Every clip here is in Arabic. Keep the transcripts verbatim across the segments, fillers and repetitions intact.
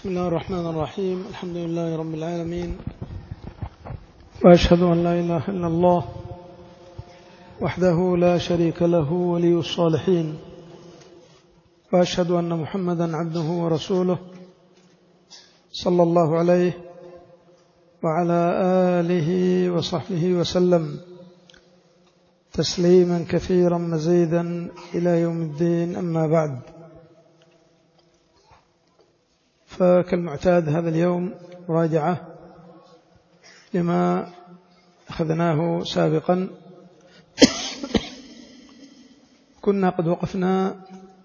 بسم الله الرحمن الرحيم. الحمد لله رب العالمين، وأشهد أن لا إله إلا الله وحده لا شريك له ولي الصالحين، وأشهد أن محمدا عبده ورسوله صلى الله عليه وعلى آله وصحبه وسلم تسليما كثيرا مزيدا إلى يوم الدين. أما بعد، فكالمعتاد هذا اليوم مراجعة لما أخذناه سابقا. كنا قد وقفنا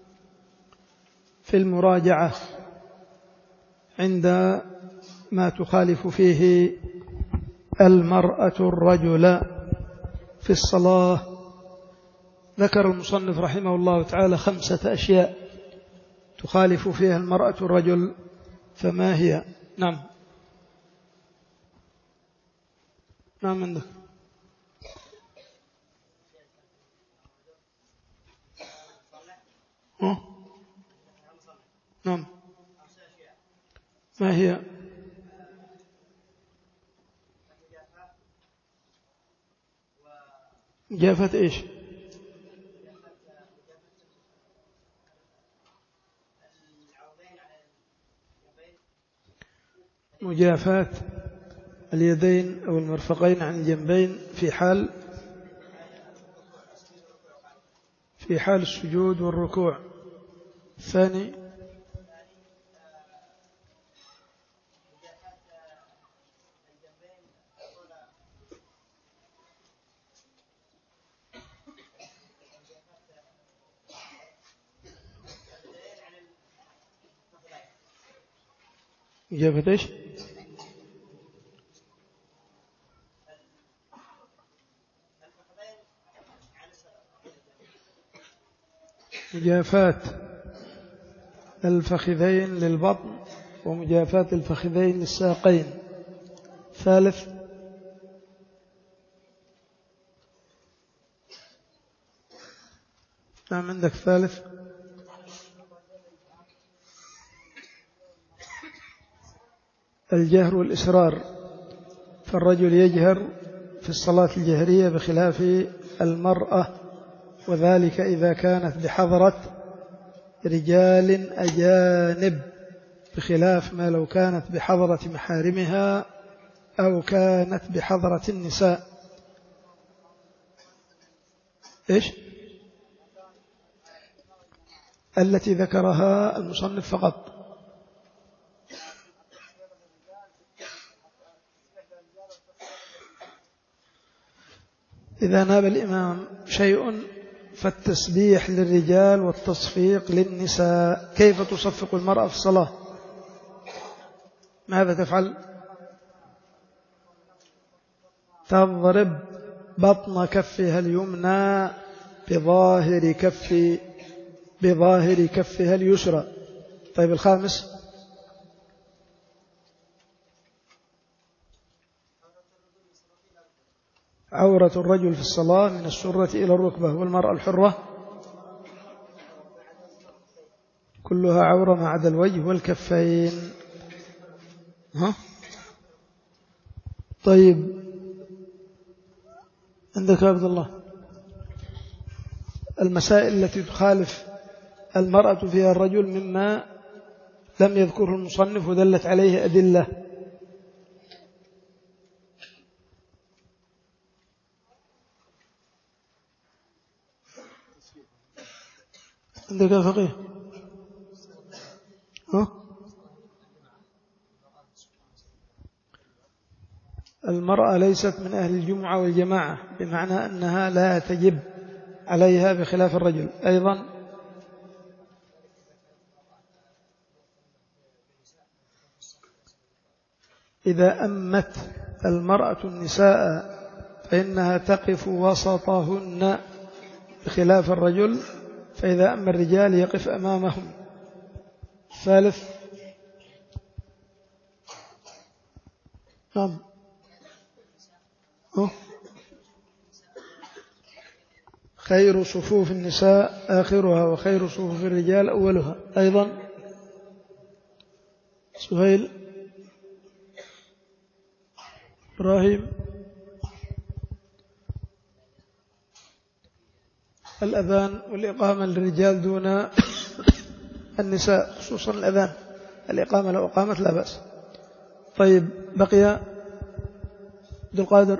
في المراجعة عند ما تخالف فيه المرأة الرجل في الصلاة. ذكر المصنف رحمه الله تعالى خمسة أشياء تخالف فيها المرأة الرجل، فما هي؟ نعم نعم عندك. أه؟ نعم، ما هي؟ مجافة إيش؟ مجافاة اليدين أو المرفقين عن الجنبين في حال في حال السجود والركوع. الثاني مجافة إيش؟ مجافاة الفخذين للبطن ومجافاة الفخذين للساقين. ثالث نعم عندك ثالث. الجهر والإسرار، فالرجل يجهر في الصلاة الجهرية بخلاف المرأة، وذلك إذا كانت بحضرة رجال أجانب، بخلاف ما لو كانت بحضرة محارمها أو كانت بحضرة النساء. إيش؟ التي ذكرها المصنف فقط. إذا ناب الإمام شيء فالتسبيح للرجال والتصفيق للنساء. كيف تصفق المرأة في الصلاة؟ ماذا تفعل؟ تضرب بطن كفها اليمنى بظاهر كف بظاهر كفها اليسرى. طيب الخامس؟ عورة الرجل في الصلاة من السرة إلى الركبة، والمرأة الحرة كلها عورة ما عدا الوجه والكفين. ها؟ طيب عندك يا عبد الله المسائل التي تخالف المرأة فيها الرجل مما لم يذكره المصنف ودلت عليه أدلة. عندك يا فقيه؟ ها؟ المرأة ليست من أهل الجمعة والجماعة، بمعنى أنها لا تجب عليها بخلاف الرجل. أيضا إذا أمت المرأة النساء فإنها تقف وسطهن بخلاف الرجل، فإذا أما الرجال يقف أمامهم. ثالث نعم خير صفوف النساء آخرها وخير صفوف الرجال أولها. أيضا سهيل، إبراهيم. الأذان والإقامة للرجال دون النساء، خصوصا الأذان. الإقامة لو أقامت لا بأس. طيب بقي عبد القادر.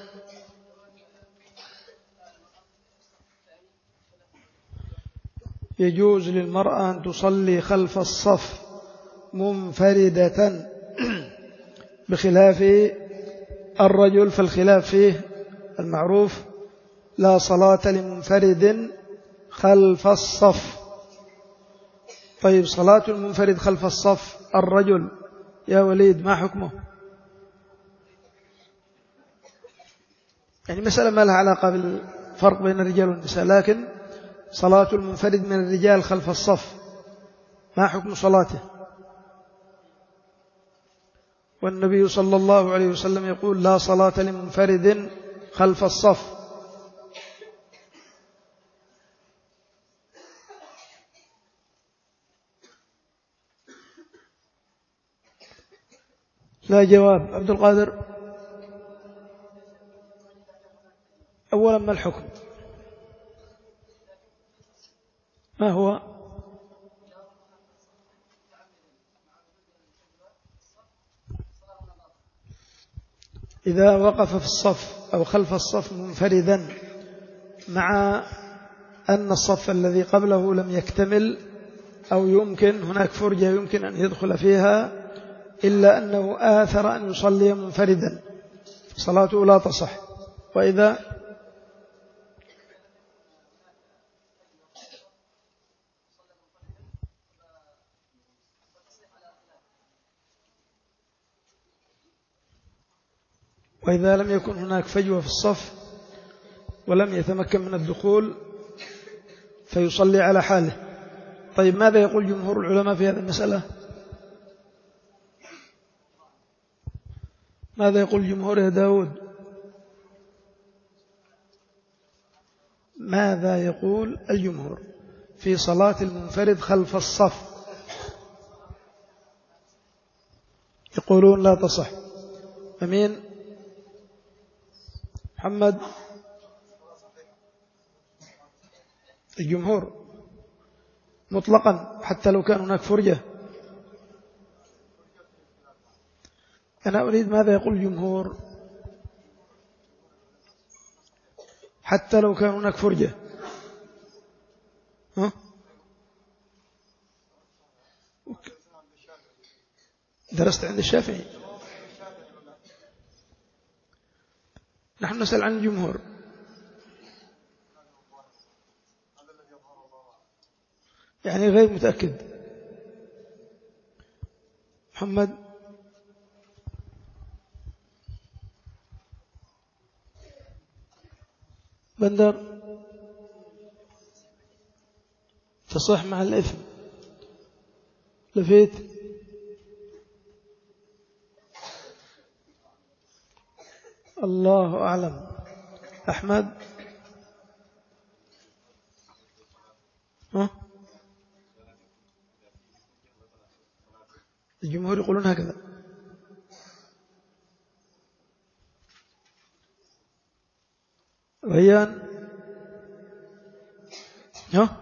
يجوز للمرأة أن تصلي خلف الصف منفردة بخلاف الرجل، فالخلاف فيه المعروف: لا صلاة لمنفرد خلف الصف. طيب صلاة المنفرد خلف الصف الرجل يا وليد ما حكمه؟ يعني مسألة ما لها علاقة بالفرق بين الرجال والنساء، لكن صلاة المنفرد من الرجال خلف الصف ما حكم صلاته؟ والنبي صلى الله عليه وسلم يقول: لا صلاة لمنفرد خلف الصف. لا جواب. عبد القادر، أولا ما الحكم؟ ما هو؟ إذا وقف في الصف أو خلف الصف منفردا مع أن الصف الذي قبله لم يكتمل، أو يمكن هناك فرجة يمكن أن يدخل فيها، إلا أنه آثر أن يصلي منفردا، صلاته لا تصح. وإذا وإذا لم يكن هناك فجوة في الصف ولم يتمكن من الدخول فيصلي على حاله. طيب ماذا يقول جمهور العلماء في هذه المسألة؟ ماذا يقول جمهور يا داود؟ ماذا يقول الجمهور في صلاة المنفرد خلف الصف؟ يقولون لا تصح. أمين محمد؟ الجمهور مطلقا حتى لو كان هناك فرجة. أنا أريد ماذا يقول الجمهور حتى لو كان هناك فرجة. ها؟ درست عند الشافعي. نحن نسأل عن الجمهور. يعني غير متأكد. محمد؟ بندر؟ تصح مع الإثم. لفيت؟ الله أعلم. أحمد؟ ها؟ الجمهور يقولون هكذا. ريان؟ ها؟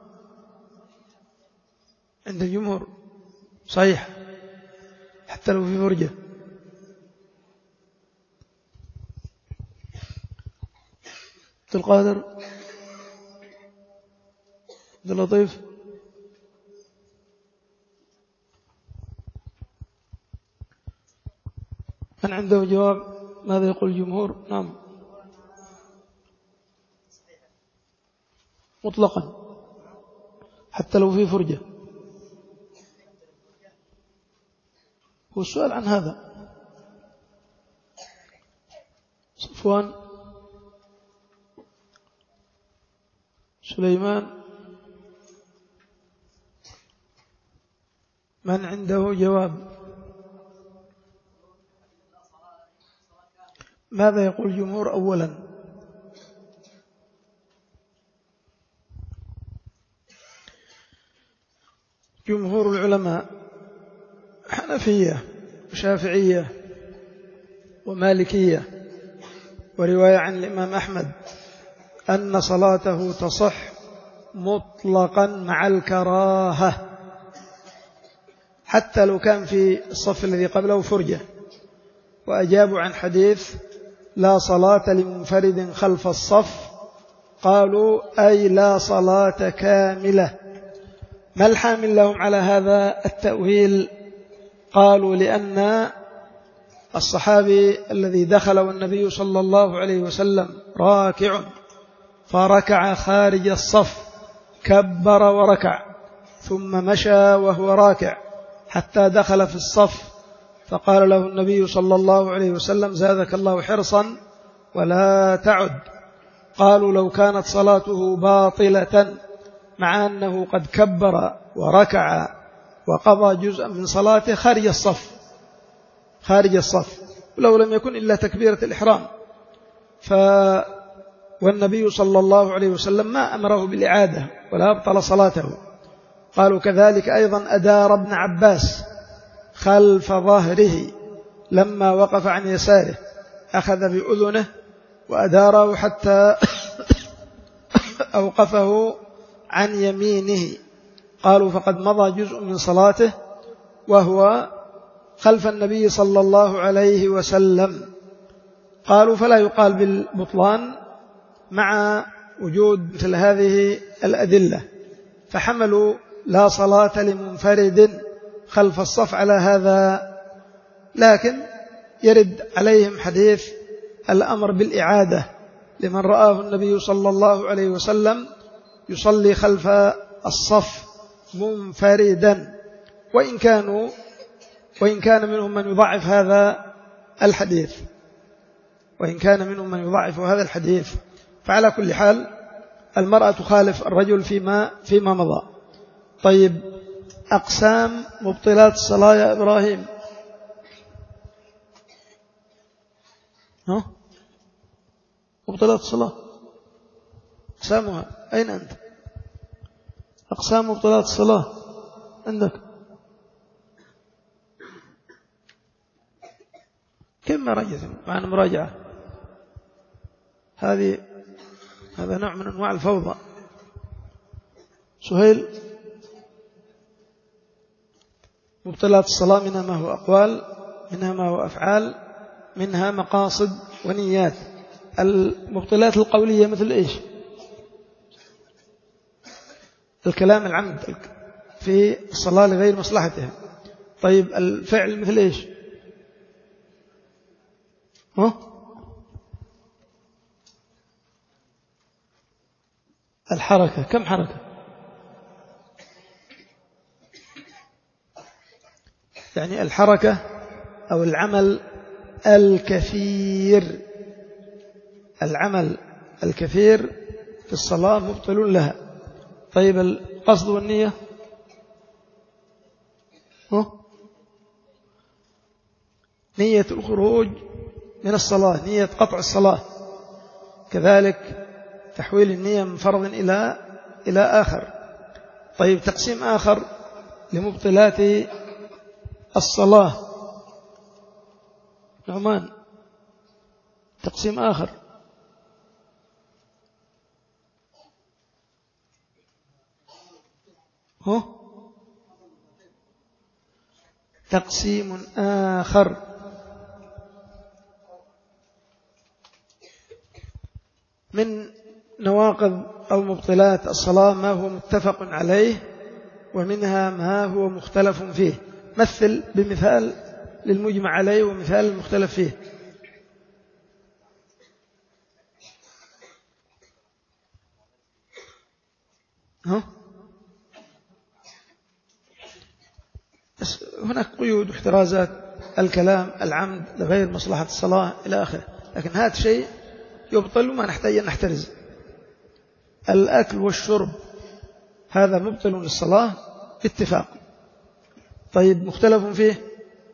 عند الجمهور صحيح حتى لو في فرجة. عبد القادر؟ عبد اللطيف؟ من عنده جواب ماذا يقول الجمهور؟ نعم مطلقا حتى لو في فرجة. هو السؤال عن هذا. صفوان؟ سليمان؟ من عنده جواب؟ ماذا يقول الجمهور أولا؟ جمهور العلماء حنفية وشافعية ومالكية، ورواية عن الإمام أحمد أن صلاته تصح مطلقا مع الكراهة حتى لو كان في الصف الذي قبله فرجة. وأجابوا عن حديث لا صلاة لمنفرد خلف الصف، قالوا أي لا صلاة كاملة. ما الحامل لهم على هذا التأويل؟ قالوا لأن الصحابي الذي دخل والنبي صلى الله عليه وسلم راكع فركع خارج الصف كبر وركع ثم مشى وهو راكع حتى دخل في الصف، فقال له النبي صلى الله عليه وسلم زادك الله حرصا ولا تعد. قالوا لو كانت صلاته باطلة مع أنه قد كبر وركع وقضى جزءا من صلاته خارج الصف خارج الصف ولو لم يكن إلا تكبيرة الإحرام، ف والنبي صلى الله عليه وسلم ما أمره بالإعادة ولا أبطل صلاته. قالوا كذلك أيضا أدار ابن عباس خلف ظهره لما وقف عن يساره، أخذ بأذنه وأداره حتى أوقفه عن يمينه. قالوا فقد مضى جزء من صلاته وهو خلف النبي صلى الله عليه وسلم. قالوا فلا يقال بالبطلان مع وجود مثل هذه الأدلة، فحملوا لا صلاة لمنفرد خلف الصف على هذا. لكن يرد عليهم حديث الأمر بالإعادة لمن رآه النبي صلى الله عليه وسلم يصلي خلف الصف منفردا، وإن كانوا وإن كان منهم من يضعف هذا الحديث وإن كان منهم من يضعف هذا الحديث فعلى كل حال المرأة تخالف الرجل فيما فيما مضى. طيب، أقسام مبطلات الصلاة يا إبراهيم. ها؟ مبطلات الصلاة أقسامها أين أنت؟ أقسام مبطلات الصلاة عندك كم مراجعة معنا مراجعة؟ هذه هذا نوع من أنواع الفوضى. سهيل، مبطلات الصلاة منها ما هو أقوال، منها ما هو أفعال، منها مقاصد ونيات. المبطلات القولية مثل إيش؟ الكلام العمد في الصلاة لغير مصلحتها. طيب، الفعل مثل إيش؟ ها؟ الحركة، كم حركة؟ يعني الحركة أو العمل الكثير العمل الكثير في الصلاة مبطل لها. طيب، القصد والنية؟ ها؟ نية الخروج من الصلاة، نية قطع الصلاة، كذلك تحويل النية من فرض إلى إلى آخر. طيب، تقسيم آخر لمبطلات الصلاة نعمان، تقسيم آخر. هو تقسيم آخر من نواقض أو مبطلات الصلاة ما هو متفق عليه ومنها ما هو مختلف فيه. مثل بمثال للمجمع عليه ومثال المختلف فيه. ها؟ هناك قيود واحترازات، الكلام العمد لغير مصلحة الصلاة إلى آخره، لكن هذا شيء يبطل وما نحتاج أن نحترز. الأكل والشرب هذا مبطل للصلاة باتفاق. طيب، مختلف فيه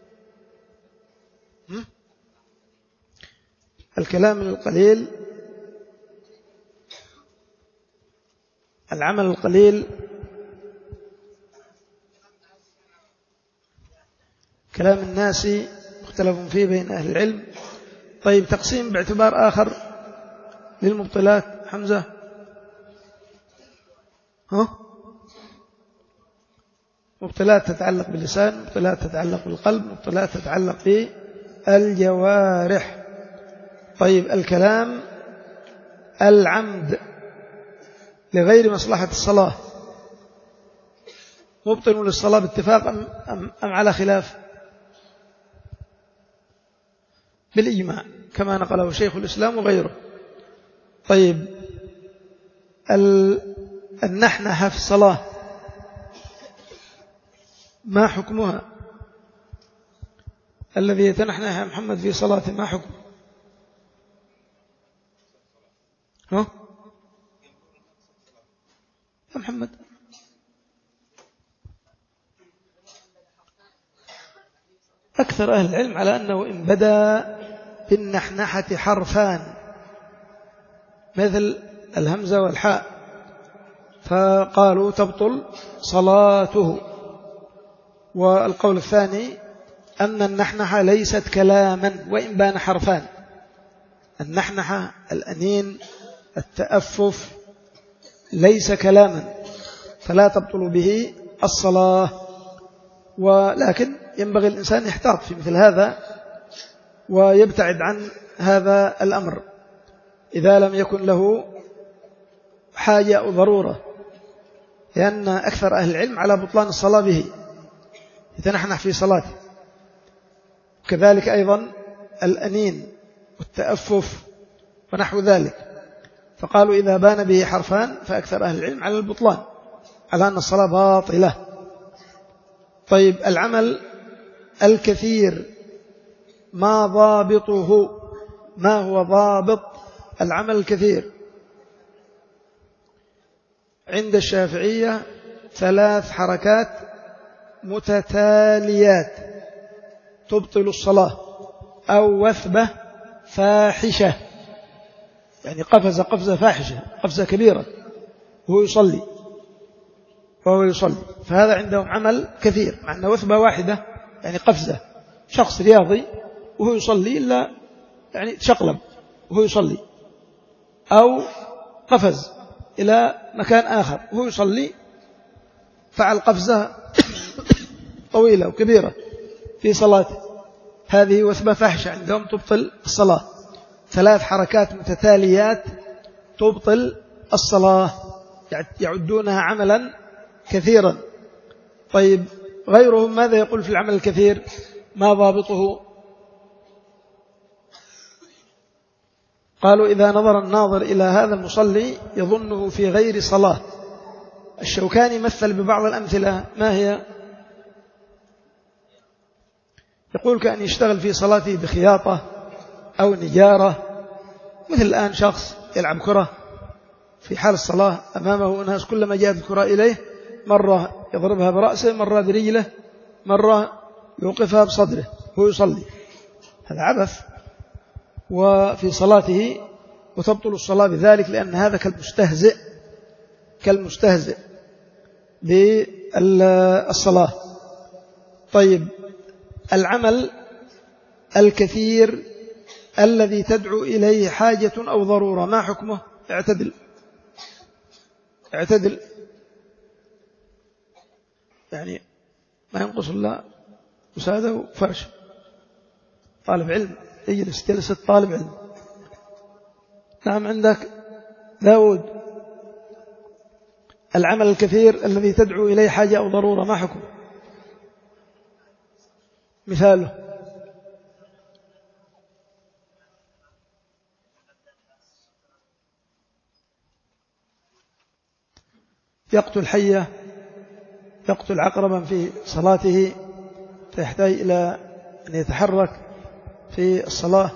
الكلام القليل، العمل القليل، كلام الناس مختلف فيه بين أهل العلم. طيب تقسيم باعتبار آخر للمبطلات حمزة. ها؟ مبطلات تتعلق باللسان، مبطلات تتعلق بالقلب، مبطلات تتعلق بالجوارح. طيب الكلام العمد لغير مصلحة الصلاة مبطل للصلاة باتفاق أم, أم, أم على خلاف؟ بالإجماع كما نقله شيخ الإسلام وغيره. طيب النحنحة في الصلاة ما حكمها؟ الذي يتنحنح يا محمد في صلاته ما حكم؟ ها يا محمد؟ أكثر أهل العلم على أنه إن بدأ بالنحنحة حرفان مثل الهمزة والحاء فقالوا تبطل صلاته. والقول الثاني أن النحنحة ليست كلاما وإن بان حرفان. النحنحة الأنين التأفف ليس كلاما فلا تبطل به الصلاة. ولكن ينبغي الإنسان يحتاط في مثل هذا ويبتعد عن هذا الأمر إذا لم يكن له حاجة أو ضرورة، لأن أكثر أهل العلم على بطلان الصلاة به يتنحنح في صلاته. كذلك أيضا الأنين والتأفف ونحو ذلك، فقالوا إذا بان به حرفان فأكثر أهل العلم على البطلان على أن الصلاة باطلة. طيب العمل الكثير ما ضابطه؟ ما هو ضابط العمل الكثير؟ عند الشافعية ثلاث حركات متتاليات تبطل الصلاة، أو وثبة فاحشة يعني قفزة قفزة فاحشة قفزة كبيرة وهو يصلي وهو يصلي فهذا عندهم عمل كثير، مع أن وثبة واحدة يعني قفزة شخص رياضي وهو يصلي إلا يعني تشقلب وهو يصلي، أو قفز إلى مكان آخر وهو يصلي فعل قفزة طويلة وكبيرة في صلاته، هذه وثبة فاحشة عندهم تبطل الصلاة. ثلاث حركات متتاليات تبطل الصلاة يعدونها عملا كثيرا. طيب غيرهم ماذا يقول في العمل الكثير؟ ما ضابطه؟ قالوا إذا نظر الناظر إلى هذا المصلي يظنه في غير صلاة. الشوكاني مثل ببعض الأمثلة، ما هي؟ يقول كأن يشتغل في صلاته بخياطة أو نجارة، مثل الآن شخص يلعب كرة في حال الصلاة أمامه ناس كلما جاءت الكرة إليه مرة يضربها برأسه، مرة برجله، مرة يوقفها بصدره هو يصلي، هذا عبث وفي صلاته وتبطل الصلاة بذلك، لأن هذا كالمستهزئ كالمستهزئ بالصلاة. طيب العمل الكثير الذي تدعو إليه حاجة أو ضرورة ما حكمه؟ اعتدل اعتدل يعني ما ينقص الله وسادة وفرش. طالب علم يجلس جلسة طالب علم. نعم عندك داود. العمل الكثير الذي تدعو إليه حاجة أو ضرورة ما حكم؟ مثاله يقتل حية، يقتل عقربا في صلاته فيحتاج إلى أن يتحرك في الصلاة،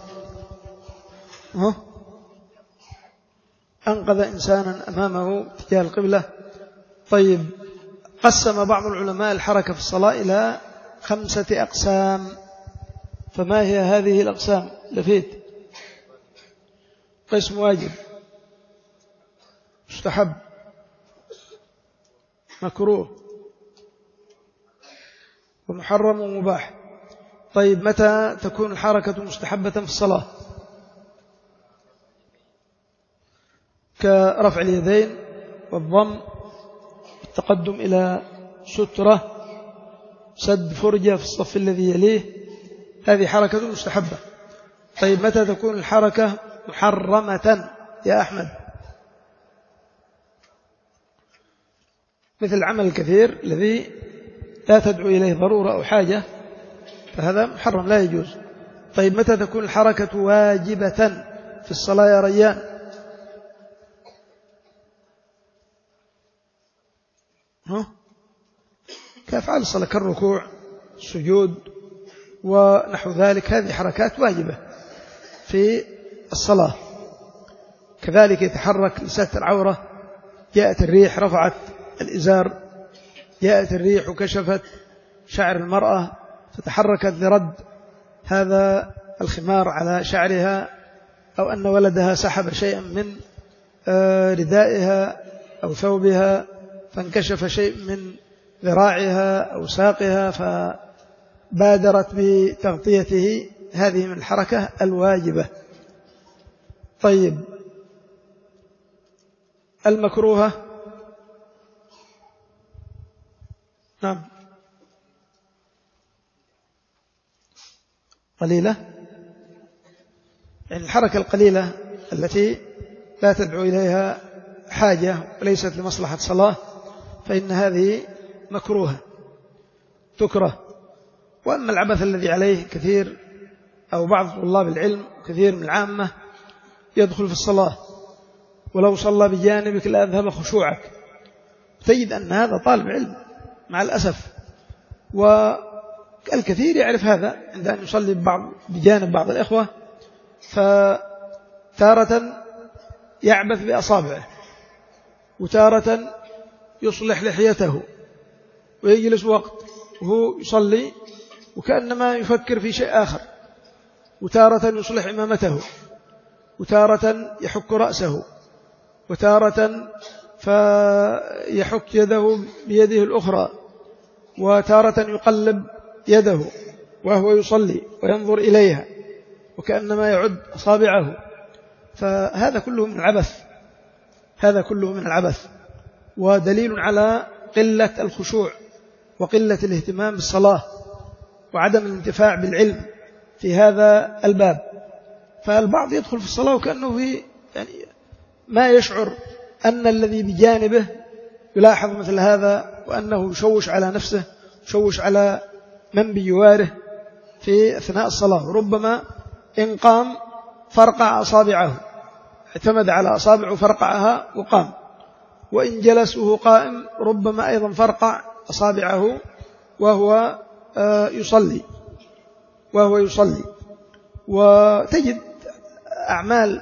أنقذ إنسانا أمامه تجاه القبلة. طيب قسم بعض العلماء الحركة في الصلاة إلى خمسة أقسام، فما هي هذه الأقسام؟ لفيت. قسم واجب، مستحب، مكروه، ومحرم ومباح. طيب متى تكون الحركة مستحبة في الصلاة؟ كرفع اليدين والضم، التقدم إلى سترة، سد فرجة في الصف الذي يليه، هذه حركة مستحبة. طيب متى تكون الحركة محرمة يا أحمد؟ مثل العمل الكثير الذي لا تدعو إليه ضرورة أو حاجة، فهذا محرم لا يجوز. طيب متى تكون الحركة واجبة في الصلاة يا ريان؟ ها؟ كأفعال الصلاة كالركوع، السجود ونحو ذلك، هذه حركات واجبة في الصلاة. كذلك يتحرك لستر العورة، جاءت الريح رفعت الإزار، جاءت الريح وكشفت شعر المرأة فتحركت لرد هذا الخمار على شعرها، أو أن ولدها سحب شيئا من ردائها أو ثوبها فانكشف شيء من ذراعها أو ساقها فبادرت بتغطيته، هذه من الحركة الواجبة. طيب المكروهة؟ نعم قليلة، يعني الحركة القليلة التي لا تدعو إليها حاجة وليست لمصلحة صلاة فإن هذه مكروهة تكره. وأما العبث الذي عليه كثير أو بعض طلاب العلم كثير من العامة يدخل في الصلاة ولو صلى بجانبك لا أذهب خشوعك، تجد أن هذا طالب علم مع الأسف، والكثير يعرف هذا عند أن يصلي ببعض بجانب بعض الإخوة، فتارة يعبث بأصابعه وتارة يصلح لحيته ويجلس وقت وهو يصلي وكأنما يفكر في شيء آخر، وتارة يصلح إمامته، وتارة يحك رأسه، وتارة فيحك يده بيده الأخرى، وتارة يقلب يده وهو يصلي وينظر إليها وكأنما يعد أصابعه، فهذا كله من العبث، هذا كله من العبث، ودليل على قلة الخشوع وقلة الاهتمام بالصلاة وعدم الانتفاع بالعلم في هذا الباب. فالبعض يدخل في الصلاة وكأنه في يعني ما يشعر أن الذي بجانبه يلاحظ مثل هذا، وأنه يشوش على نفسه، يشوش على من بجواره في أثناء الصلاة. ربما إن قام فرقع أصابعه، اعتمد على أصابعه فرقعها وقام، وإن جلس وهو قائم ربما أيضا فرقع أصابعه وهو يصلي وهو يصلي وتجد أعمال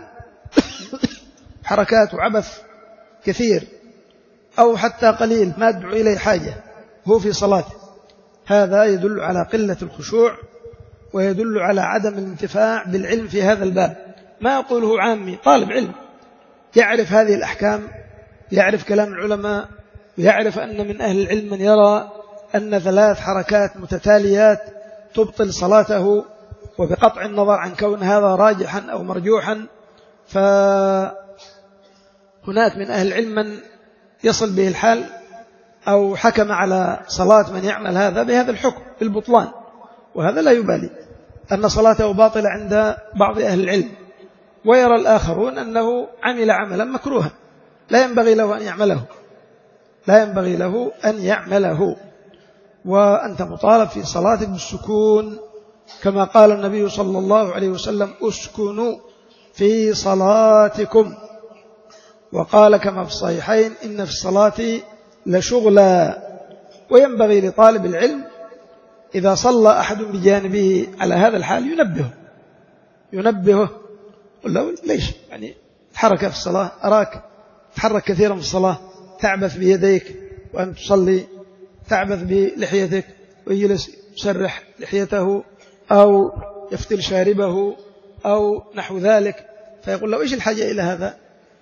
حركات وعبث كثير أو حتى قليل ما تدعو إليه حاجة هو في صلاته. هذا يدل على قلة الخشوع ويدل على عدم الانتفاع بالعلم في هذا الباب. ما أقوله عامي، طالب علم يعرف هذه الأحكام، يعرف كلام العلماء، ويعرف أن من أهل العلم من يرى أن ثلاث حركات متتاليات تبطل صلاته، وبقطع النظر عن كون هذا راجحا أو مرجوحا، فهناك من أهل العلم من يصل به الحال أو حكم على صلاة من يعمل هذا بهذا الحكم بالبطلان، وهذا لا يبالي أن صلاته باطلة عند بعض أهل العلم، ويرى الآخرون أنه عمل عملا مكروها لا ينبغي له أن يعمله لا ينبغي له أن يعمله وأنت مطالب في صلاتك بالسكون، كما قال النبي صلى الله عليه وسلم: اسكنوا في صلاتكم. وقال كما في الصحيحين: إن في الصلاة لشغلا. وينبغي لطالب العلم إذا صلى أحد بجانبه على هذا الحال ينبهه ينبهه قل له: ليش يعني الحركة في الصلاة، أراك تحرك كثيرا في الصلاة، تعبث بيديك وأن تصلي، تعبث بلحيتك، ويجلس يسرح لحيته أو يفتل شاربه أو نحو ذلك، فيقول له: إيش الحاجة إلى هذا؟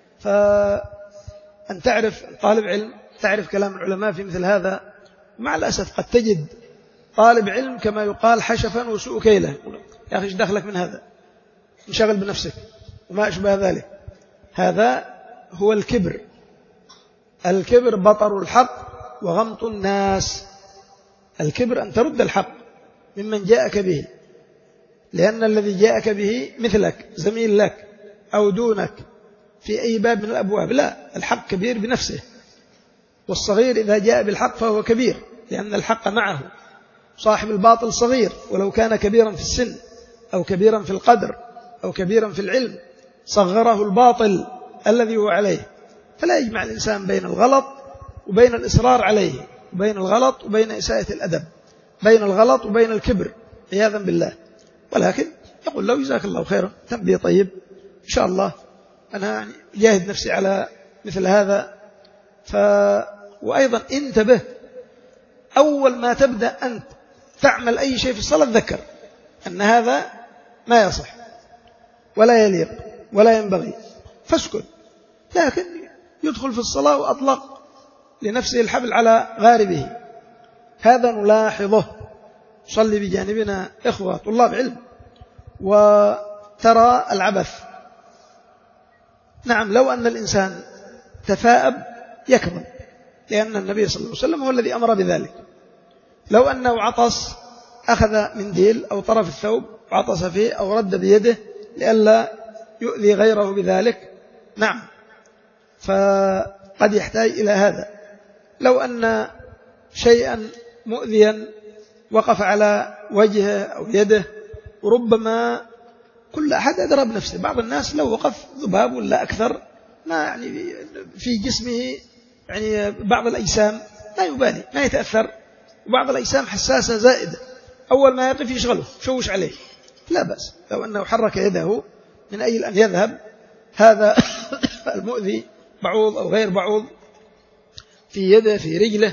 فأن تعرف طالب علم تعرف كلام العلماء في مثل هذا. مع الأسف قد تجد طالب علم كما يقال حشفا وسوء كيله، يا أخي ايش دخلك من هذا، انشغل بنفسك وما أشبه ذلك. هذا هو الكبر. الكبر بطر الحق وغمط الناس. الكبر أن ترد الحق ممن جاءك به، لأن الذي جاءك به مثلك زميل لك أو دونك في أي باب من الأبواب. لا، الحق كبير بنفسه، والصغير إذا جاء بالحق فهو كبير، لأن الحق معه. صاحب الباطل صغير ولو كان كبيرا في السن أو كبيرا في القدر أو كبيرا في العلم، صغره الباطل الذي هو عليه. فلا يجمع الإنسان بين الغلط وبين الإصرار عليه، وبين الغلط وبين إساءة الأدب، بين الغلط وبين الكبر عياذا بالله. ولكن يقول له جزاك الله خيرا، تنبيه طيب، إن شاء الله أنا يعني جاهد نفسي على مثل هذا. ف... وأيضا انتبه، أول ما تبدأ أنت تعمل أي شيء في الصلاة تذكر أن هذا ما يصح ولا يليق ولا ينبغي، فاسكت. لكن يدخل في الصلاة وأطلق لنفسه الحبل على غاربه، هذا نلاحظه. صلي بجانبنا إخوة طلاب علم وترى العبث. نعم، لو أن الإنسان تثاءب يكرم، لأن النبي صلى الله عليه وسلم هو الذي أمر بذلك. لو أنه عطس أخذ منديل أو طرف الثوب وعطس فيه أو رد بيده لئلا يؤذي غيره بذلك، نعم، فقد يحتاج إلى هذا. لو أن شيئا مؤذيا وقف على وجهه أو يده، وربما كل أحد أدرى بنفسه، بعض الناس لو وقف ذباب ولا أكثر ما يعني في جسمه يعني بعض الأجسام لا يبالي، ما يتأثر، وبعض الأجسام حساسة زائدة، أول ما يقف يشغله شوش عليه، لا بأس. لو أنه حرك يده من أجل أن يذهب هذا المؤذي بعوض أو غير بعوض في يده في رجله،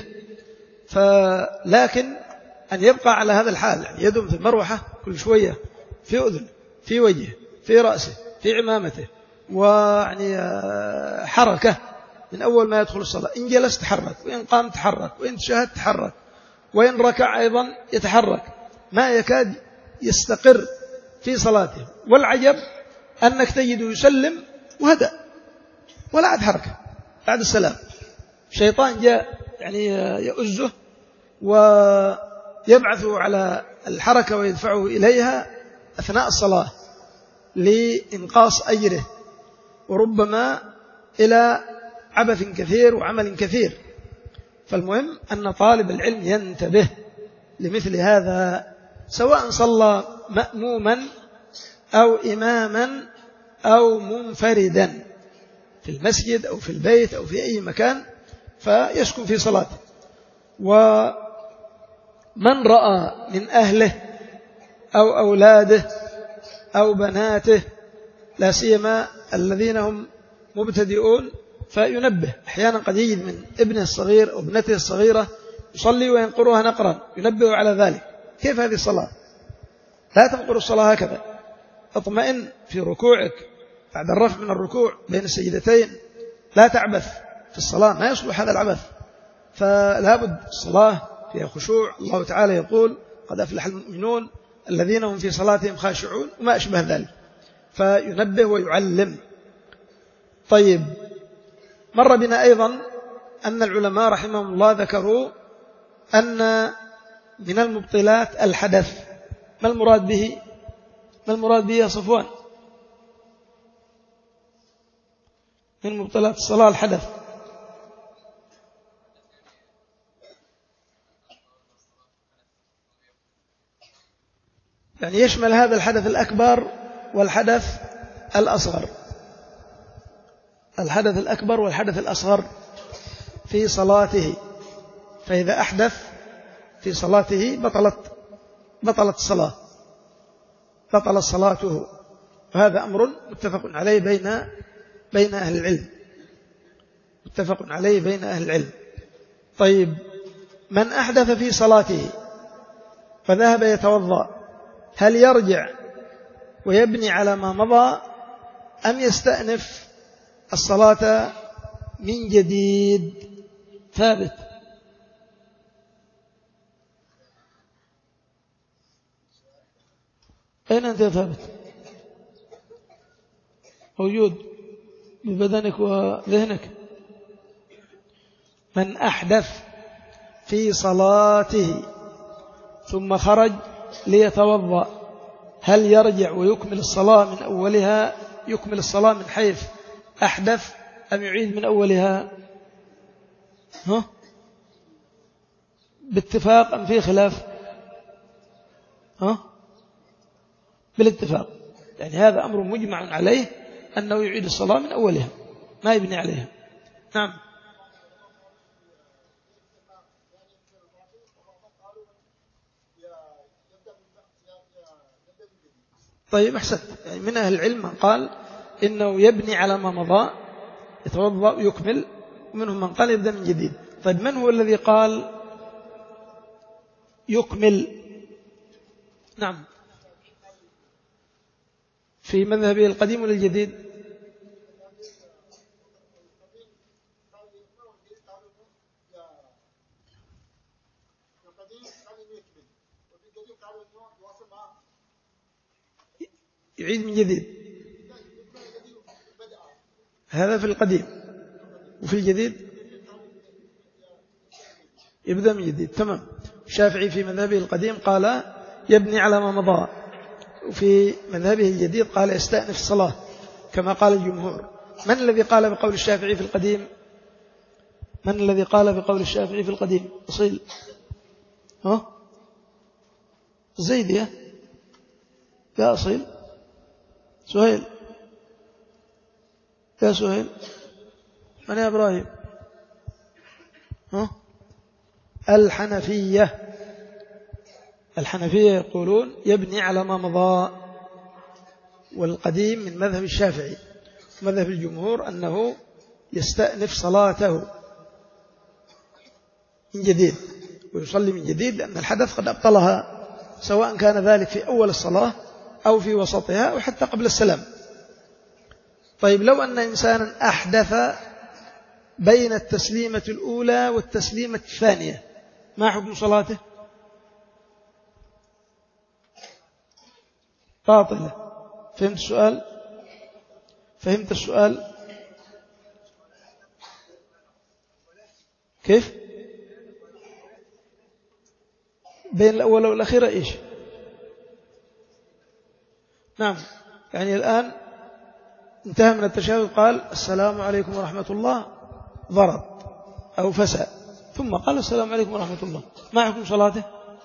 فلكن أن يبقى على هذا الحال، يعني يده مثل المروحة كل شوية في أذن في وجهه في رأسه في عمامته، ويعني حركة من أول ما يدخل الصلاة، إن جلس تحرك، وإن قام تحرك، وإن شهد تحرك، وإن ركع أيضا يتحرك، ما يكاد يستقر في صلاته. والعجب أنك تجده يسلم وهدأ ولا عاد حركة بعد السلام. الشيطان جاء يعني يؤزه ويبعثه على الحركة ويدفعه إليها أثناء الصلاة لإنقاص أجره، وربما إلى عبث كثير وعمل كثير. فالمهم أن طالب العلم ينتبه لمثل هذا، سواء صلى مأموما أو إماما أو منفردا في المسجد أو في البيت أو في أي مكان، فيسكن في صلاته. ومن رأى من أهله أو أولاده أو بناته، لا سيما الذين هم مبتدئون، فينبه. أحيانا قد يجد من ابنه الصغير أو ابنته الصغيرة يصلي وينقرها نقرا، ينبه على ذلك. كيف هذه الصلاة؟ لا تنقر الصلاة هكذا، اطمئن في ركوعك بعد الرفع من الركوع بين السجدتين، لا تعبث في الصلاة، ما يصلح هذا العبث. فلا بد الصلاة فيها خشوع. الله تعالى يقول قد أفلح المؤمنون الذين هم في صلاتهم خاشعون وما أشبه ذلك، فينبه ويعلم. طيب، مر بنا أيضا أن العلماء رحمهم الله ذكروا أن من المبطلات الحدث. ما المراد به؟ ما المراد به يا صفوان؟ من مبطلات الصلاة الحدث. يعني يشمل هذا الحدث الأكبر والحدث الأصغر، الحدث الأكبر والحدث الأصغر في صلاته. فإذا أحدث في صلاته بطلت بطلت الصلاة، بطلت صلاته. وهذا أمر متفق عليه بين بين أهل العلم، متفق عليه بين أهل العلم. طيب، من أحدث في صلاته فذهب يتوضأ، هل يرجع ويبني على ما مضى أم يستأنف الصلاة من جديد؟ ثابت. أين أنت يا ثابت؟ موجود ببدنك وذهنك. من أحدث في صلاته ثم خرج ليتوضأ هل يرجع ويكمل الصلاة من أولها، يكمل الصلاة من حيث أحدث، أم يعيد من أولها؟ ها؟ باتفاق أم في خلاف؟ ها؟ بالاتفاق، يعني هذا أمر مجمع عليه أنه يعيد الصلاة من أولها ما يبني عليها. نعم. طيب أحسن، يعني من أهل العلم من قال إنه يبني على ما مضى، يتوضأ ويكمل، ومنهم من قال يبدأ من جديد. طيب من هو الذي قال يكمل؟ نعم. في مذهبه القديم ولا الجديد؟ يعيد من جديد، هذا في القديم، وفي الجديد يبدأ من جديد. تمام. الشافعي في مذهبه القديم قال يبني على ما مضى، وفي مذهبه الجديد قال يستأنف الصلاة كما قال الجمهور. من الذي قال بقول الشافعي في القديم؟ من الذي قال بقول الشافعي في القديم؟ أصيل ها؟ زيد يا يا أصيل. سهيل يا سهيل. من يا إبراهيم؟ ها؟ الحنفية. الحنفية يقولون يبني على ما مضى، والقديم من مذهب الشافعي. مذهب الجمهور أنه يستأنف صلاته من جديد ويصلي من جديد، لأن الحدث قد أبطلها، سواء كان ذلك في أول الصلاة أو في وسطها أو حتى قبل السلام. طيب لو أن إنسانا أحدث بين التسليمة الأولى والتسليمة الثانية، ما حكم صلاته؟ باطلة. فهمت السؤال؟ فهمت السؤال؟ كيف؟ بين الأول والأخيرة إيش؟ نعم، يعني الآن انتهى من التشهد قال السلام عليكم ورحمة الله، ضرب أو فسأ، ثم قال السلام عليكم ورحمة الله، ما حكم صلاته؟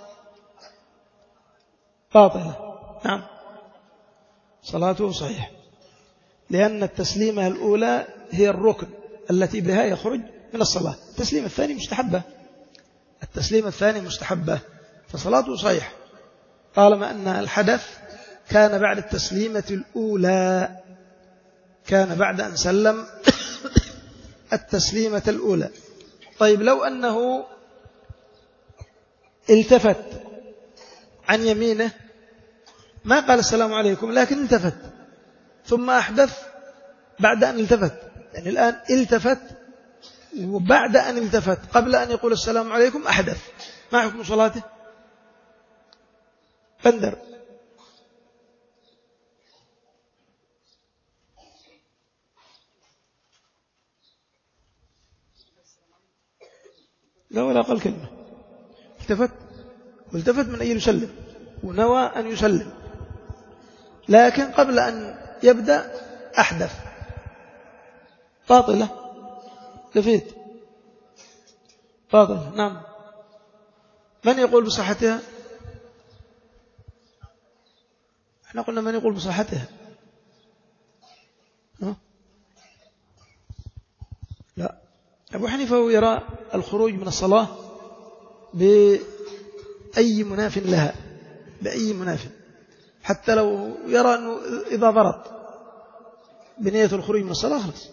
باطلة. نعم، صلاته صحيح، لأن التسليمة الأولى هي الركن التي بها يخرج من الصلاة. التسليمة الثانية مستحبة، التسليمة الثانية مستحبة، فصلاته صحيح طالما أن الحدث كان بعد التسليمة الأولى، كان بعد أن سلم التسليمة الأولى. طيب لو أنه التفت عن يمينه، ما قال السلام عليكم لكن التفت ثم أحدث بعد أن التفت، يعني الآن التفت وبعد أن التفت قبل أن يقول السلام عليكم أحدث، ما حكم صلاته؟ بندر. لا ولا قال كلمة، التفت والتفت من أن يسلم ونوى أن يسلم، لكن قبل أن يبدأ أحدث، باطلة. لفيت باطلة. نعم. من يقول بصحتها؟ احنا قلنا من يقول بصحتها؟ ها؟ لا، أبو حنيفة يرى الخروج من الصلاة بأي مناف لها، بأي مناف، حتى لو يرى أنه إذا ضرب بنية الخروج من الصلاة خلاص.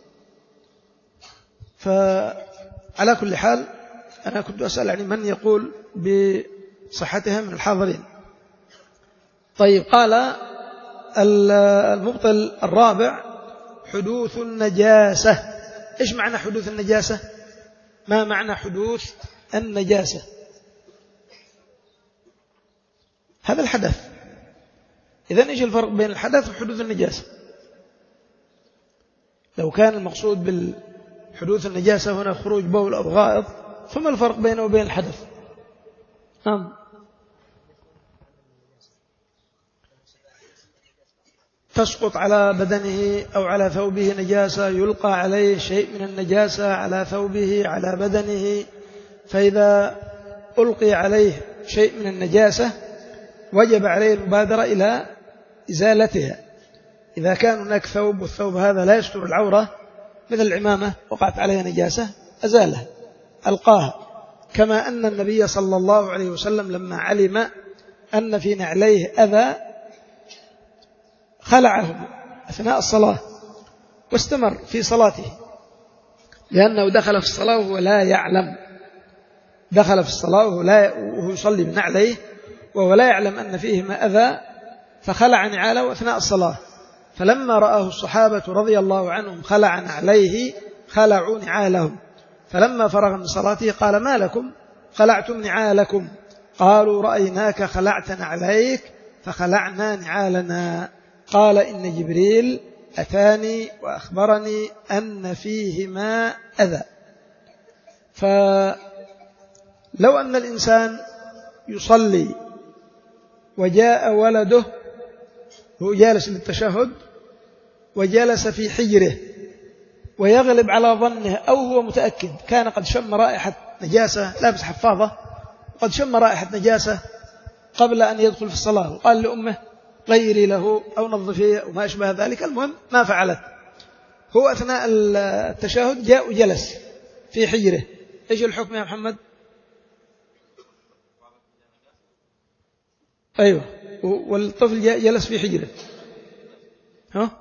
فعلى كل حال أنا كنت أسأل عن من يقول بصحتها من الحاضرين. طيب قال المبطل الرابع حدوث النجاسة. إيش معنى حدوث النجاسة؟ ما معنى حدوث النجاسة؟ هذا الحدث إذن إيش الفرق بين الحدث وحدوث النجاسة؟ لو كان المقصود بالحدوث النجاسة هنا خروج بول أو غائط، فما الفرق بينه وبين الحدث؟ نعم. تسقط على بدنه أو على ثوبه نجاسة، يلقى عليه شيء من النجاسة على ثوبه على بدنه، فإذا ألقي عليه شيء من النجاسة وجب عليه المبادرة إلى إزالتها. إذا كان هناك ثوب والثوب هذا لا يستر العورة مثل العمامة وقعت عليها نجاسة أزالها ألقاها، كما أن النبي صلى الله عليه وسلم لما علم أن في نعليه أذى خلعهم أثناء الصلاة واستمر في صلاته، لأنه دخل في الصلاة وهو لا يعلم، دخل في الصلاة وهو يصلي بنعليه وهو لا يعلم أن فيهما أذى، فخلع نعاله أثناء الصلاة. فلما رآه الصحابة رضي الله عنهم خلع نعليه خلعوا نعالهم، فلما فرغ من صلاته قال: ما لكم خلعتم نعالكم؟ قالوا: رأيناك خلعت نعليك فخلعنا نعالنا. قال: إن جبريل أتاني وأخبرني أن فيهما أذى. فلو أن الإنسان يصلي وجاء ولده هو جالس للتشهد وجلس في حجره ويغلب على ظنه أو هو متأكد كان قد شم رائحة نجاسة، لابس حفاظة قد شم رائحة نجاسة قبل أن يدخل في الصلاة، وقال لأمه: غيري له أو نظفيه وما أشبه ذلك، المهم ما فعلت، هو أثناء التشهد جاء وجلس في حجره، إيش الحكم يا محمد؟ أيوة، والطفل جلس في حجره، ها؟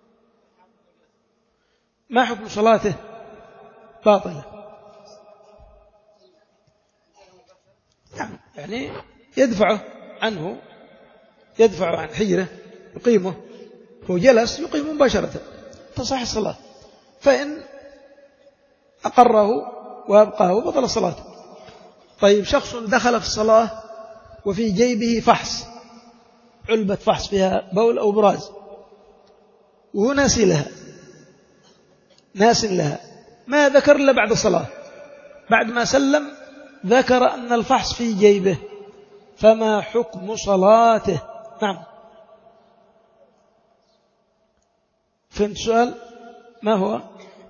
ما حكم صلاته؟ باطلة. يعني يدفعه عنه، يدفعه عن حجره، يقيمه، هو جلس يقيمه مباشرة تصح الصلاة، فإن أقره وأبقاه بطل صلاته. طيب، شخص دخل في الصلاة وفي جيبه فحص، علبة فحص فيها بول أو براز، وهو ناسي لها ناس لها ما ذكر إلا بعد الصلاة، بعد ما سلم ذكر أن الفحص في جيبه، فما حكم صلاته؟ نعم، فهمت السؤال؟ ما هو؟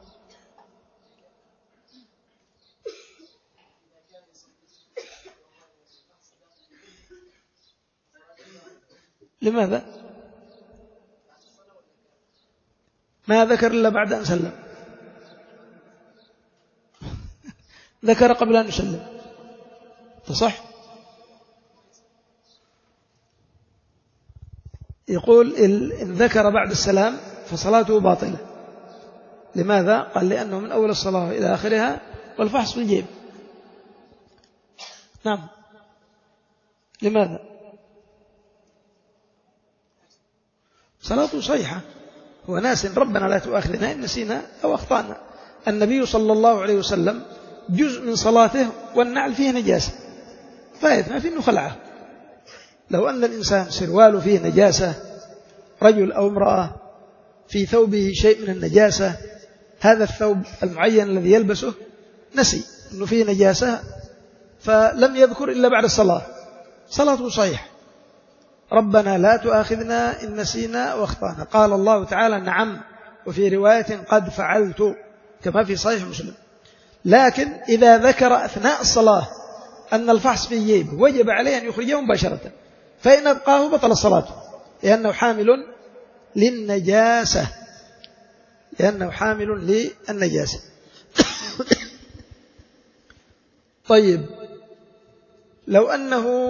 لماذا؟ ما ذكر إلا بعد أن سلم، ذكر قبل أن يسلم، تصح؟ يقول إن ذكر بعد السلام فصلاته باطلة. لماذا؟ قال: لأنه من أول الصلاة إلى آخرها والفحص في الجيب. نعم، لماذا؟ صلاته صحيحة، هو ناس، ربنا لا تؤاخذنا إن نسينا أو أخطأنا. النبي صلى الله عليه وسلم جزء من صلاته والنعل فيه نجاسة، فايت ما فيه إنه خلعه. لو أن الإنسان سرواله فيه نجاسة، رجل أو امرأة في ثوبه شيء من النجاسة، هذا الثوب المعين الذي يلبسه نسي أنه فيه نجاسة فلم يذكر إلا بعد الصلاة، صلاته صحيح. ربنا لا تؤاخذنا إن نسينا واخطأنا. قال الله تعالى: نعم، وفي رواية: قد فعلت، كما في صحيح مسلم. لكن إذا ذكر أثناء الصلاة أن الفحص في جيبه وجب عليه أن يخرجه مباشرة، فإن أبقاه بطل الصلاة، لأنه حامل للنجاسة، لأنه حامل للنجاسة. طيب، لو أنه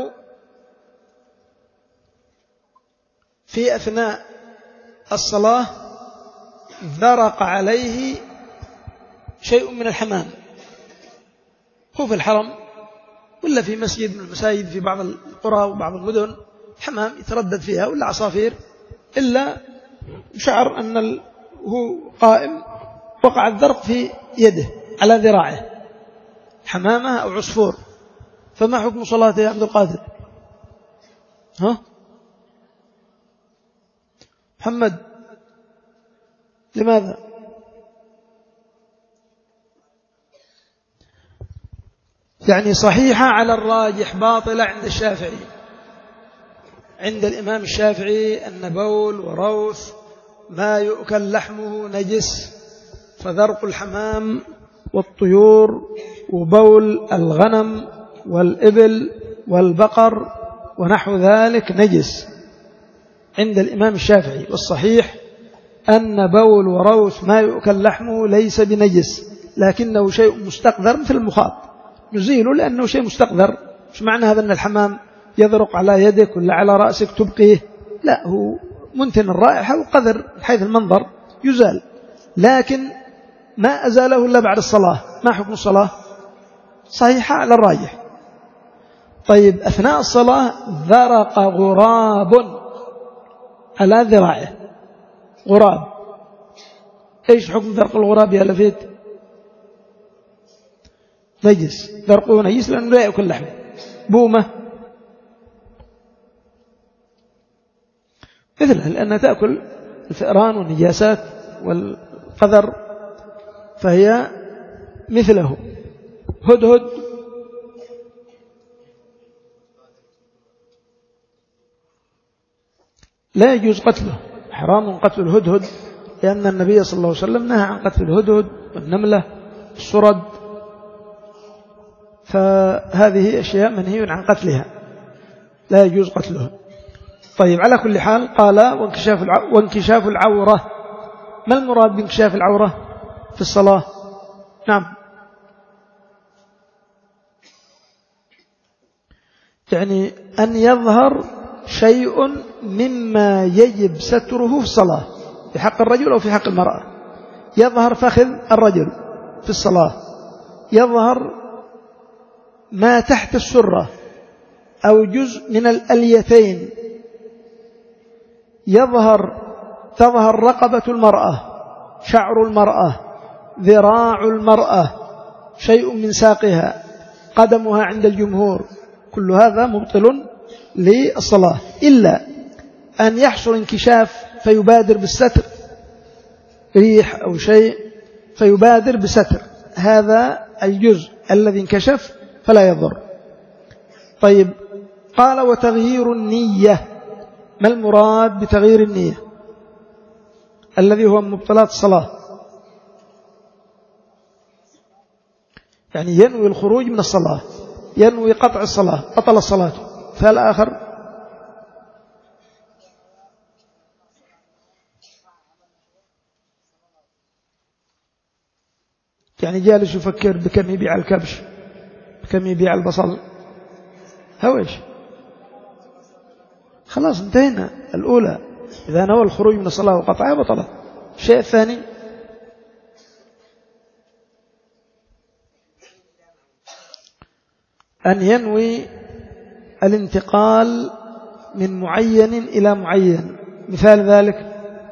في أثناء الصلاة ذرق عليه شيء من الحمام، هو في الحرم ولا في مسجد من المساجد في بعض القرى وبعض المدن، حمام يتردد فيها ولا عصافير، إلا شعر أن هو قائم وقع الذرق في يده على ذراعه، حمامة أو عصفور، فما حكم صلاته يا عبد القادر؟ ها؟ محمد لماذا؟ يعني صحيحة على الراجح، باطلة عند الشافعي. عند الإمام الشافعي أن بول وروث ما يؤكل لحمه نجس، فذرق الحمام والطيور وبول الغنم والإبل والبقر ونحو ذلك نجس عند الإمام الشافعي. والصحيح أن بول وروث ما يؤكل لحمه ليس بنجس، لكنه شيء مستقذر مثل المخاط، نزيله لأنه شيء مستقذر. مش معنى هذا أن الحمام يذرق على يدك ولا على رأسك تبقيه، لا، هو منتن الرائحة وقذر حيث المنظر يزال، لكن ما أزاله إلا بعد الصلاة. ما حكم الصلاة؟ صحيحة على الراجح. طيب أثناء الصلاة ذرق غراب على ذراعه، غراب، إيش حكم ذرق الغراب يا لفيت؟ نجس، ذرقه نجس لأنه لا يأكل لحمه. بومة مثلها لأنها تأكل الفئران والنجاسات والقذر، فهي مثله. هدهد لا يجوز قتله، حرام قتل الهدهد، لأن النبي صلى الله عليه وسلم نهى عن قتل الهدهد والنملة الصرد، فهذه أشياء منهي عن قتلها، لا يجوز قتلها. طيب على كل حال قال وانكشاف وانكشاف العورة. ما المراد بانكشاف العورة في الصلاة؟ نعم، يعني أن يظهر شيء مما يجب ستره في الصلاة في حق الرجل أو في حق المرأة. يظهر فخذ الرجل في الصلاة، يظهر ما تحت السرة أو جزء من الأليتين، يظهر تظهر رقبة المرأة، شعر المرأة، ذراع المرأة، شيء من ساقها، قدمها عند الجمهور، كل هذا مبطل للصلاة، إلا أن يحصل انكشاف فيبادر بالستر، ريح أو شيء فيبادر بستر هذا الجزء الذي انكشف فلا يضر. طيب قال وتغيير النية. ما المراد بتغيير النية الذي هو مبطلات الصلاة؟ يعني ينوي الخروج من الصلاة، ينوي قطع الصلاة، بطل الصلاة. فالآخر يعني جالس يفكر بكم يبيع الكبش، بكم يبيع البصل، هوش، خلاص انتهينا. الأولى إذا نوى الخروج من الصلاة وقطعها بطلت. الشيء الثاني أن ينوي الانتقال من معين إلى معين. مثال ذلك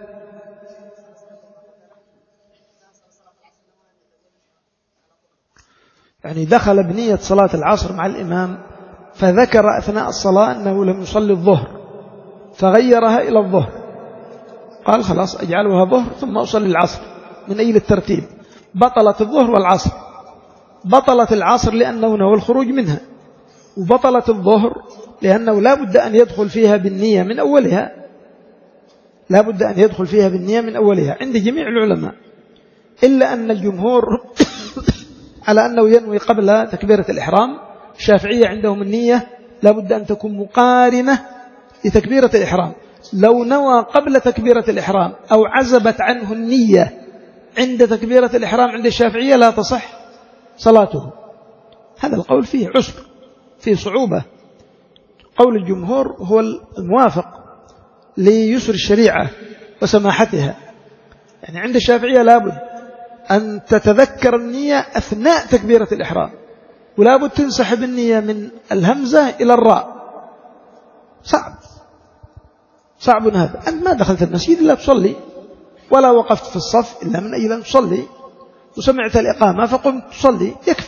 يعني دخل بنية صلاة العصر مع الإمام، فذكر أثناء الصلاة أنه لم يصلي الظهر، فغيرها إلى الظهر، قال خلاص أجعلها ظهر ثم أصلي العصر من أجل الترتيب. بطلت الظهر والعصر. بطلت العصر لأنه نوى الخروج منها، وبطلت الظهر لأنه لا بد أن يدخل فيها بالنية من أولها، لا بد أن يدخل فيها بالنية من أولها عند جميع العلماء، إلا أن الجمهور على أنه ينوي قبل تكبيرة الإحرام. الشافعية عندهم النية لا بد أن تكون مقارنة لتكبيرة الإحرام. لو نوى قبل تكبيرة الإحرام أو عزبت عنه النية عند تكبيرة الإحرام عند الشافعية لا تصح صلاته. هذا القول فيه عسر، فيه صعوبة. قول الجمهور هو الموافق ليسر الشريعة وسماحتها. يعني عند الشافعية لابد أن تتذكر النية أثناء تكبيرة الإحرام، ولابد تنسحب النية من الهمزة إلى الراء. صعب صعب هذا. أنت ما دخلت المسجد إلا تصلي، ولا وقفت في الصف إلا من أجل أن تصلي، وسمعت الإقامة فقمت تصلي، يكفي.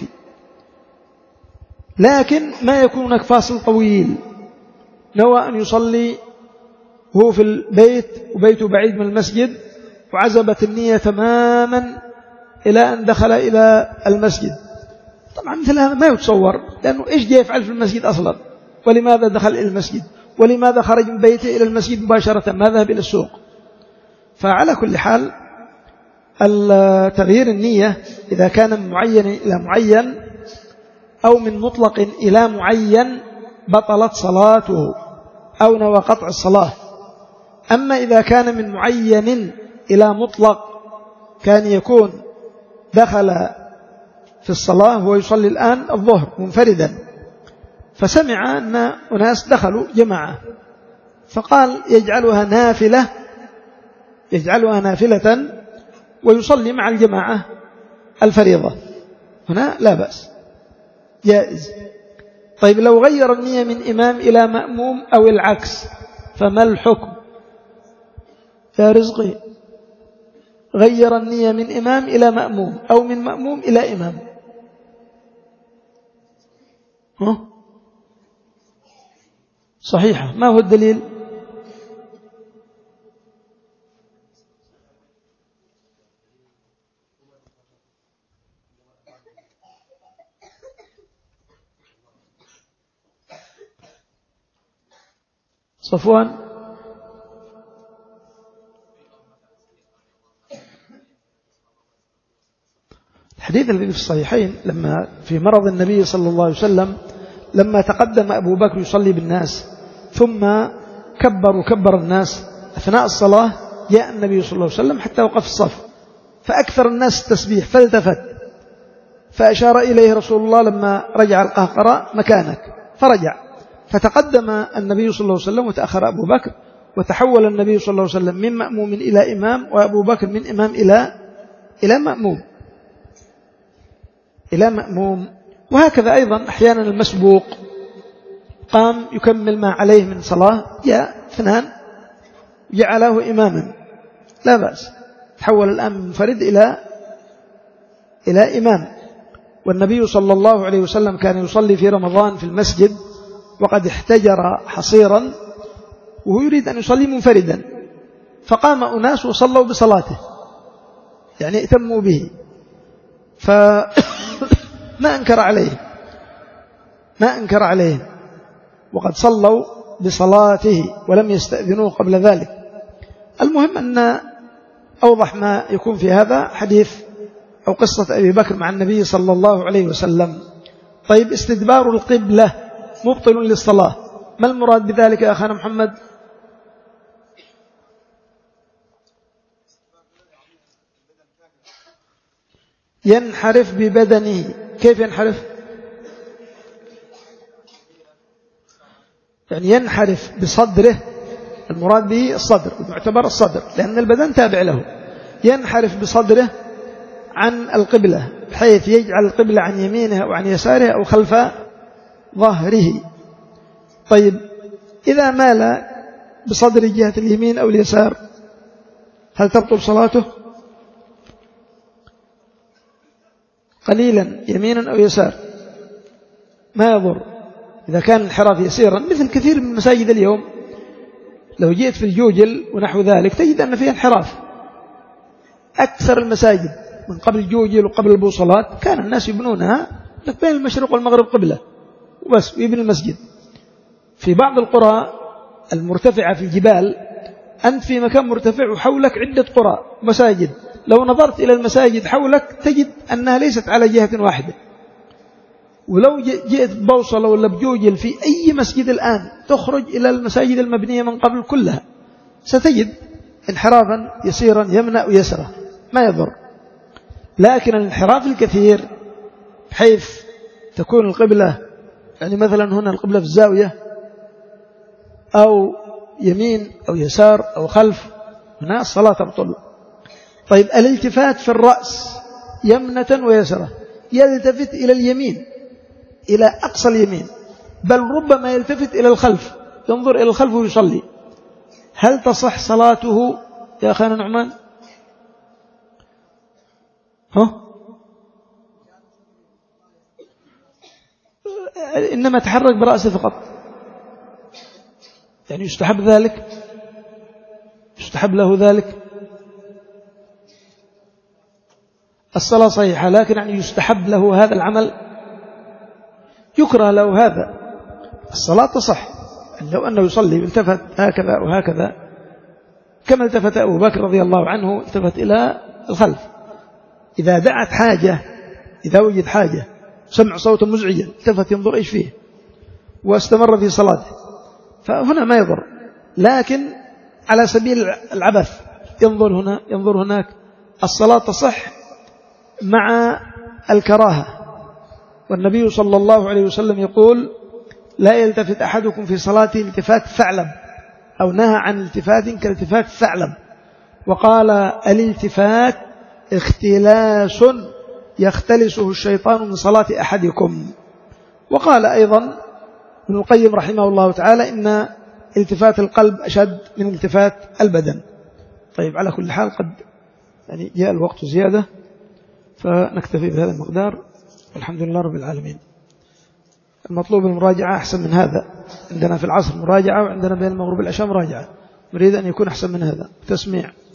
لكن ما يكون هناك فاصل طويل، نوى أن يصلي وهو في البيت وبيته بعيد من المسجد، وعزبت النية تماما إلى أن دخل إلى المسجد. طبعا مثل هذا ما يتصور، لأنه إيش جاي يفعل في المسجد أصلا؟ ولماذا دخل إلى المسجد؟ ولماذا خرج من بيته إلى المسجد مباشرة؟ ما ذهب إلى السوق؟ فعلى كل حال تغيير النية إذا كان من معين إلى معين أو من مطلق إلى معين بطلت صلاته أو نوى قطع الصلاة. أما إذا كان من معين إلى مطلق، كان يكون دخل في الصلاة ويصلي الآن الظهر منفردا، فسمع أن أناس دخلوا جماعة، فقال يجعلها نافلة يجعلها نافلة ويصلي مع الجماعة الفريضة، هنا لا بأس، جائز. طيب لو غير النية من إمام إلى مأموم أو العكس فما الحكم؟ يا رزقي، غير النية من إمام إلى مأموم أو من مأموم إلى إمام، ها؟ صحيحة، ما هو الدليل؟ صفوان، الحديث الذي في الصحيحين لما في مرض النبي صلى الله عليه وسلم لما تقدم أبو بكر يصلي بالناس ثم كبر وكبر الناس أثناء الصلاة، جاء النبي صلى الله عليه وسلم حتى وقف الصف فأكثر الناس التسبيح فالتفت فأشار إليه رسول الله لما رجع القهقرة مكانك، فرجع، فتقدم النبي صلى الله عليه وسلم وتأخر أبو بكر، وتحول النبي صلى الله عليه وسلم من مأموم إلى إمام، وأبو بكر من إمام إلى إلى مأموم إلى مأموم. وهكذا أيضا أحيانا المسبوق قام يكمل ما عليه من صلاة، جاء اثنان جعله إماما، لا بأس، تحول الآن من منفرد إلى إلى إمام. والنبي صلى الله عليه وسلم كان يصلي في رمضان في المسجد وقد احتجر حصيرا وهو يريد أن يصلي منفردا، فقام أناس وصلوا بصلاته، يعني ائتموا به، فما أنكر عليه ما أنكر عليه وقد صلوا بصلاته ولم يستأذنوه قبل ذلك. المهم أن أوضح ما يكون في هذا حديث أو قصة أبي بكر مع النبي صلى الله عليه وسلم. طيب استدبار القبلة مبطل للصلاة، ما المراد بذلك يا أخانا محمد؟ ينحرف ببدنه، كيف ينحرف؟ يعني ينحرف بصدره، المراد به الصدر، معتبر الصدر لأن البدن تابع له، ينحرف بصدره عن القبلة بحيث يجعل القبلة عن يمينه أو عن يساره أو خلف ظهره. طيب إذا مال بصدر جهة اليمين أو اليسار هل تبطل صلاته؟ قليلا يمينا أو يسار ما يضر إذا كان الانحراف يسيرا، مثل كثير من المساجد اليوم لو جئت في الجوجل ونحو ذلك تجد أن فيها انحراف. أكثر المساجد من قبل جوجل وقبل البوصلات كان الناس يبنونها بين المشرق والمغرب قبلة وبس ويبني المسجد. في بعض القرى المرتفعة في الجبال أنت في مكان مرتفع وحولك عدة قرى مساجد، لو نظرت إلى المساجد حولك تجد أنها ليست على جهة واحدة. ولو جئت بوصلة ولا بجوجل في أي مسجد الآن تخرج إلى المساجد المبنية من قبل كلها ستجد انحرافا يسيرا يمنع ويسرى ما يضر. لكن الانحراف الكثير بحيث تكون القبلة يعني مثلا هنا القبلة في الزاوية أو يمين أو يسار أو خلف، هنا الصلاة تبطل. طيب الالتفات في الرأس يمنة ويسرة، يلتفت إلى اليمين إلى أقصى اليمين، بل ربما يلتفت إلى الخلف، ينظر إلى الخلف ويصلي، هل تصح صلاته يا أخانا نعمان؟ ها؟ إنما تحرك برأسه فقط، يعني يستحب ذلك. يستحب له ذلك؟ الصلاة صحيحة، لكن يعني يستحب له هذا العمل؟ يكره له هذا. الصلاة تصح لو أنه يصلي والتفت هكذا وهكذا كما التفت أبو بكر رضي الله عنه، التفت إلى الخلف. إذا دعت حاجة، إذا وجد حاجة سمع صوتا مزعجا التفت ينظر إيش فيه واستمر في صلاته، فهنا ما يضر. لكن على سبيل العبث ينظر هنا ينظر هناك، الصلاة تصح مع الكراهة. والنبي صلى الله عليه وسلم يقول: لا يلتفت أحدكم في صلاته التفات ثعلب، أو نهى عن التفات كالتفات ثعلب. وقال: الالتفات اختلاس يختلسه الشيطان من صلاة أحدكم. وقال أيضا ابن القيم رحمه الله تعالى: إن التفات القلب أشد من التفات البدن. طيب، على كل حال قد يعني جاء الوقت زيادة، فنكتفي بهذا المقدار، والحمد لله رب العالمين. المطلوب المراجعة أحسن من هذا، عندنا في العصر مراجعة، وعندنا بين المغرب والعشاء مراجعة، نريد أن يكون أحسن من هذا تسميع.